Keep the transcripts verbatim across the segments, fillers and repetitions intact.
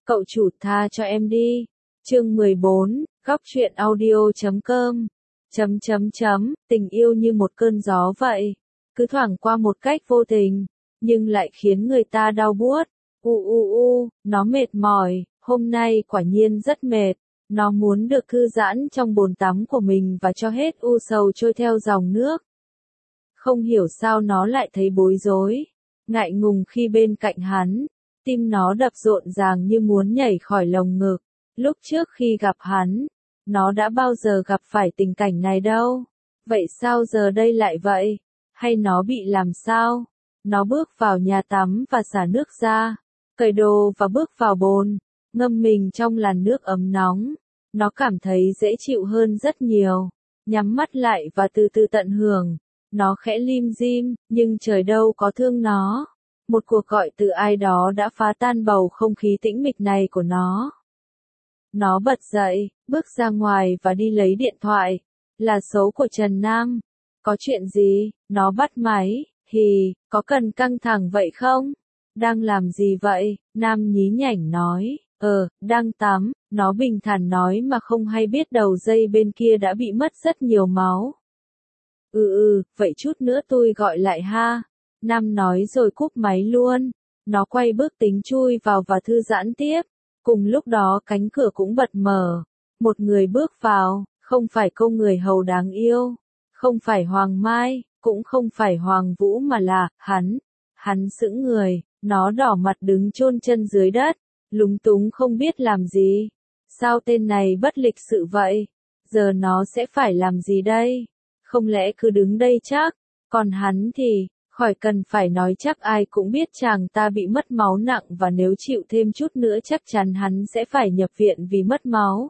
Cậu chủ tha cho em đi. Chương mười bốn, góc truyện audio chấm com. Chấm chấm chấm, tình yêu như một cơn gió vậy, cứ thoảng qua một cách vô tình, nhưng lại khiến người ta đau buốt. U u u, nó mệt mỏi, hôm nay quả nhiên rất mệt. Nó muốn được thư giãn trong bồn tắm của mình và cho hết u sầu trôi theo dòng nước. Không hiểu sao nó lại thấy bối rối, ngại ngùng khi bên cạnh hắn. Tim nó đập rộn ràng như muốn nhảy khỏi lồng ngực. Lúc trước khi gặp hắn, nó đã bao giờ gặp phải tình cảnh này đâu. Vậy sao giờ đây lại vậy? Hay nó bị làm sao? Nó bước vào nhà tắm và xả nước ra, cởi đồ và bước vào bồn, ngâm mình trong làn nước ấm nóng. Nó cảm thấy dễ chịu hơn rất nhiều. Nhắm mắt lại và từ từ tận hưởng. Nó khẽ lim dim, nhưng trời đâu có thương nó. Một cuộc gọi từ ai đó đã phá tan bầu không khí tĩnh mịch này của nó. Nó bật dậy, bước ra ngoài và đi lấy điện thoại. Là số của Trần Nam. Có chuyện gì? Nó bắt máy. Hì, có cần căng thẳng vậy không? Đang làm gì vậy? Nam nhí nhảnh nói. Ờ, đang tắm. Nó bình thản nói mà không hay biết đầu dây bên kia đã bị mất rất nhiều máu. Ừ ừ, vậy chút nữa tôi gọi lại ha. Nam nói rồi cúp máy luôn. Nó quay bước tính chui vào và thư giãn tiếp. Cùng lúc đó cánh cửa cũng bật mở. Một người bước vào, không phải cô người hầu đáng yêu. Không phải Hoàng Mai, cũng không phải Hoàng Vũ mà là, hắn. Hắn sững người, nó đỏ mặt đứng chôn chân dưới đất. Lúng túng không biết làm gì. Sao tên này bất lịch sự vậy? Giờ nó sẽ phải làm gì đây? Không lẽ cứ đứng đây chắc? Còn hắn thì, khỏi cần phải nói chắc ai cũng biết chàng ta bị mất máu nặng và nếu chịu thêm chút nữa chắc chắn hắn sẽ phải nhập viện vì mất máu.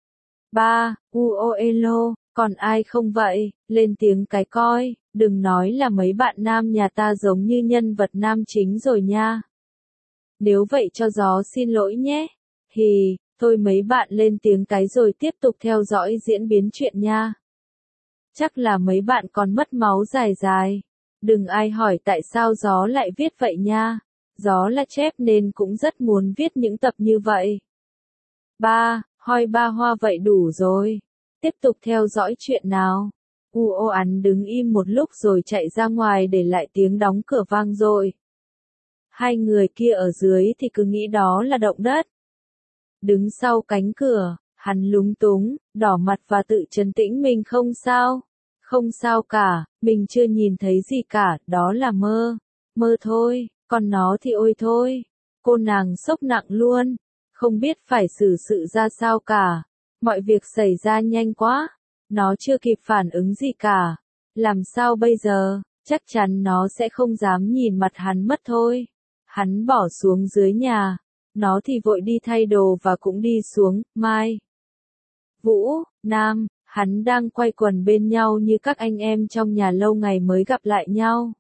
Ba, uoelo, còn ai không vậy? Lên tiếng cái coi, đừng nói là mấy bạn nam nhà ta giống như nhân vật nam chính rồi nha. Nếu vậy cho gió xin lỗi nhé. Hì, thôi mấy bạn lên tiếng cái rồi tiếp tục theo dõi diễn biến chuyện nha. Chắc là mấy bạn còn mất máu dài dài. Đừng ai hỏi tại sao gió lại viết vậy nha. Gió là chép nên cũng rất muốn viết những tập như vậy. Ba, hoi ba hoa vậy đủ rồi. Tiếp tục theo dõi chuyện nào. U ô án đứng im một lúc rồi chạy ra ngoài để lại tiếng đóng cửa vang dội. Hai người kia ở dưới thì cứ nghĩ đó là động đất. Đứng sau cánh cửa, hắn lúng túng, đỏ mặt và tự trấn tĩnh mình không sao. Không sao cả, mình chưa nhìn thấy gì cả, đó là mơ. Mơ thôi, còn nó thì ôi thôi. Cô nàng sốc nặng luôn, không biết phải xử sự ra sao cả. Mọi việc xảy ra nhanh quá, nó chưa kịp phản ứng gì cả. Làm sao bây giờ, chắc chắn nó sẽ không dám nhìn mặt hắn mất thôi. Hắn bỏ xuống dưới nhà, nó thì vội đi thay đồ và cũng đi xuống, Mai. Vũ, Nam. Hắn đang quay quần bên nhau như các anh em trong nhà lâu ngày mới gặp lại nhau.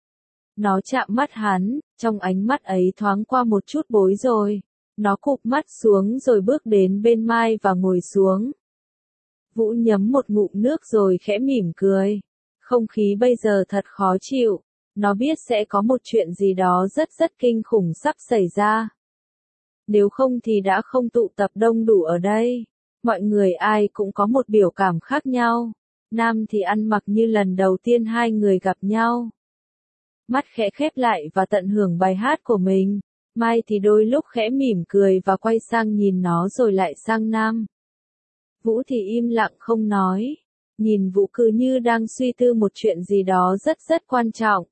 Nó chạm mắt hắn, trong ánh mắt ấy thoáng qua một chút bối rối. Nó cụp mắt xuống rồi bước đến bên Mai và ngồi xuống. Vũ nhấm một ngụm nước rồi khẽ mỉm cười. Không khí bây giờ thật khó chịu. Nó biết sẽ có một chuyện gì đó rất rất kinh khủng sắp xảy ra. Nếu không thì đã không tụ tập đông đủ ở đây. Mọi người ai cũng có một biểu cảm khác nhau. Nam thì ăn mặc như lần đầu tiên hai người gặp nhau. Mắt khẽ khép lại và tận hưởng bài hát của mình. Mai thì đôi lúc khẽ mỉm cười và quay sang nhìn nó rồi lại sang Nam. Vũ thì im lặng không nói. Nhìn Vũ cứ như đang suy tư một chuyện gì đó rất rất quan trọng.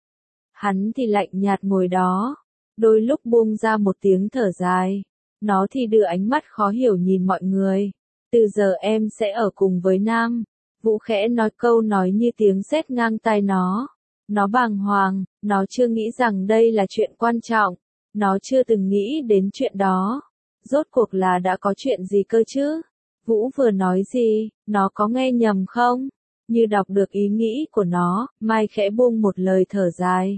Hắn thì lạnh nhạt ngồi đó. Đôi lúc buông ra một tiếng thở dài. Nó thì đưa ánh mắt khó hiểu nhìn mọi người. Từ giờ em sẽ ở cùng với Nam. Vũ khẽ nói câu nói như tiếng sét ngang tai nó. Nó bàng hoàng, nó chưa nghĩ rằng đây là chuyện quan trọng. Nó chưa từng nghĩ đến chuyện đó. Rốt cuộc là đã có chuyện gì cơ chứ? Vũ vừa nói gì, nó có nghe nhầm không? Như đọc được ý nghĩ của nó, Mai khẽ buông một lời thở dài.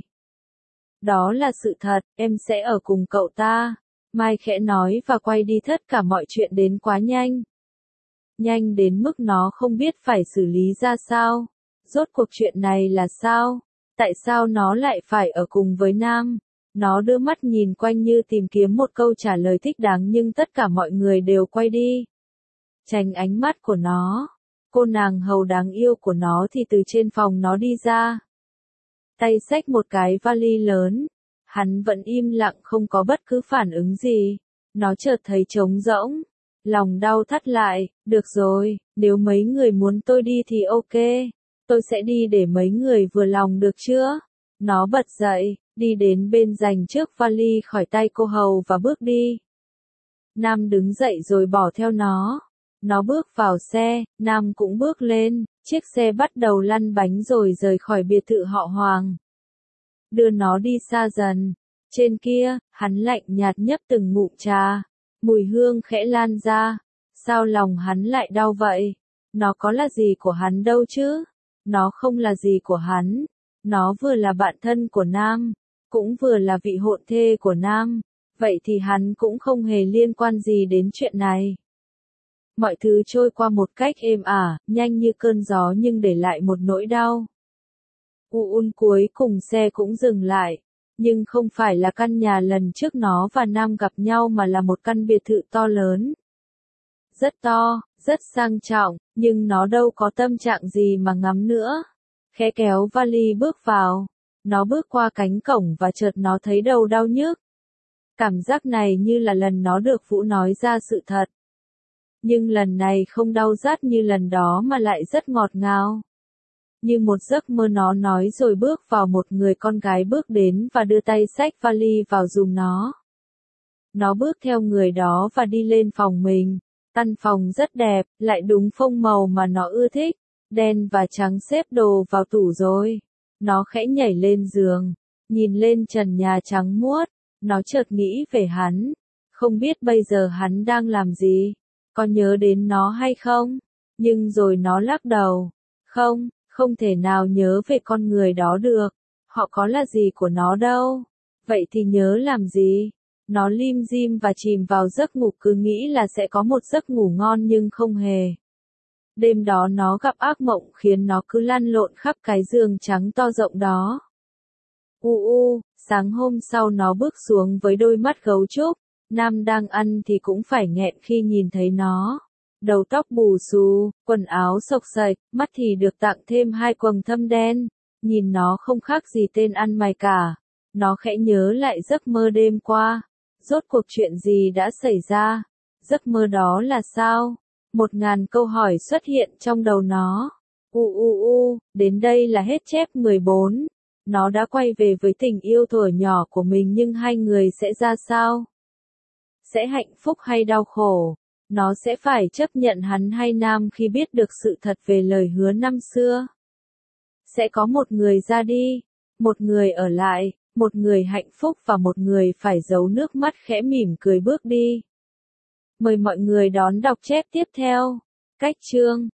Đó là sự thật, em sẽ ở cùng cậu ta. Mai khẽ nói và quay đi tất cả mọi chuyện đến quá nhanh. Nhanh đến mức nó không biết phải xử lý ra sao. Rốt cuộc chuyện này là sao? Tại sao nó lại phải ở cùng với Nam? Nó đưa mắt nhìn quanh như tìm kiếm một câu trả lời thích đáng nhưng tất cả mọi người đều quay đi. Tránh ánh mắt của nó. Cô nàng hầu đáng yêu của nó thì từ trên phòng nó đi ra. Tay xách một cái vali lớn. Hắn vẫn im lặng không có bất cứ phản ứng gì. Nó chợt thấy trống rỗng. Lòng đau thắt lại, được rồi, nếu mấy người muốn tôi đi thì ok. Tôi sẽ đi để mấy người vừa lòng được chưa? Nó bật dậy, đi đến bên giành trước vali khỏi tay cô hầu và bước đi. Nam đứng dậy rồi bỏ theo nó. Nó bước vào xe, Nam cũng bước lên, chiếc xe bắt đầu lăn bánh rồi rời khỏi biệt thự họ Hoàng. Đưa nó đi xa dần. Trên kia, hắn lạnh nhạt nhấp từng ngụm trà. Mùi hương khẽ lan ra. Sao lòng hắn lại đau vậy? Nó có là gì của hắn đâu chứ? Nó không là gì của hắn. Nó vừa là bạn thân của Nam, cũng vừa là vị hôn thê của Nam. Vậy thì hắn cũng không hề liên quan gì đến chuyện này. Mọi thứ trôi qua một cách êm ả, nhanh như cơn gió nhưng để lại một nỗi đau. Uun cuối cùng xe cũng dừng lại. Nhưng không phải là căn nhà lần trước nó và Nam gặp nhau mà là một căn biệt thự to lớn. Rất to, rất sang trọng, nhưng nó đâu có tâm trạng gì mà ngắm nữa. Khẽ kéo vali bước vào. Nó bước qua cánh cổng và chợt nó thấy đầu đau nhức. Cảm giác này như là lần nó được Vũ nói ra sự thật. Nhưng lần này không đau rát như lần đó mà lại rất ngọt ngào. Như một giấc mơ nó nói rồi bước vào một người con gái bước đến và đưa tay xách vali vào giùm nó. Nó bước theo người đó và đi lên phòng mình. Căn phòng rất đẹp, lại đúng phông màu mà nó ưa thích. Đen và trắng xếp đồ vào tủ rồi. Nó khẽ nhảy lên giường, nhìn lên trần nhà trắng muốt. Nó chợt nghĩ về hắn. Không biết bây giờ hắn đang làm gì. Có nhớ đến nó hay không? Nhưng rồi nó lắc đầu. Không, không thể nào nhớ về con người đó được. Họ có là gì của nó đâu. Vậy thì nhớ làm gì? Nó lim dim và chìm vào giấc ngủ cứ nghĩ là sẽ có một giấc ngủ ngon nhưng không hề. Đêm đó nó gặp ác mộng khiến nó cứ lăn lộn khắp cái giường trắng to rộng đó. U u, sáng hôm sau nó bước xuống với đôi mắt gấu trúc. Nam đang ăn thì cũng phải nghẹn khi nhìn thấy nó. Đầu tóc bù xù, quần áo xộc xệch, mắt thì được tặng thêm hai quầng thâm đen. Nhìn nó không khác gì tên ăn mày cả. Nó khẽ nhớ lại giấc mơ đêm qua. Rốt cuộc chuyện gì đã xảy ra? Giấc mơ đó là sao? Một ngàn câu hỏi xuất hiện trong đầu nó. U u u, đến đây là hết chép mười bốn. Nó đã quay về với tình yêu thuở nhỏ của mình nhưng hai người sẽ ra sao? Sẽ hạnh phúc hay đau khổ? Nó sẽ phải chấp nhận hắn hay Nam khi biết được sự thật về lời hứa năm xưa? Sẽ có một người ra đi, một người ở lại, một người hạnh phúc và một người phải giấu nước mắt khẽ mỉm cười bước đi. Mời mọi người đón đọc chép tiếp theo. Cách chương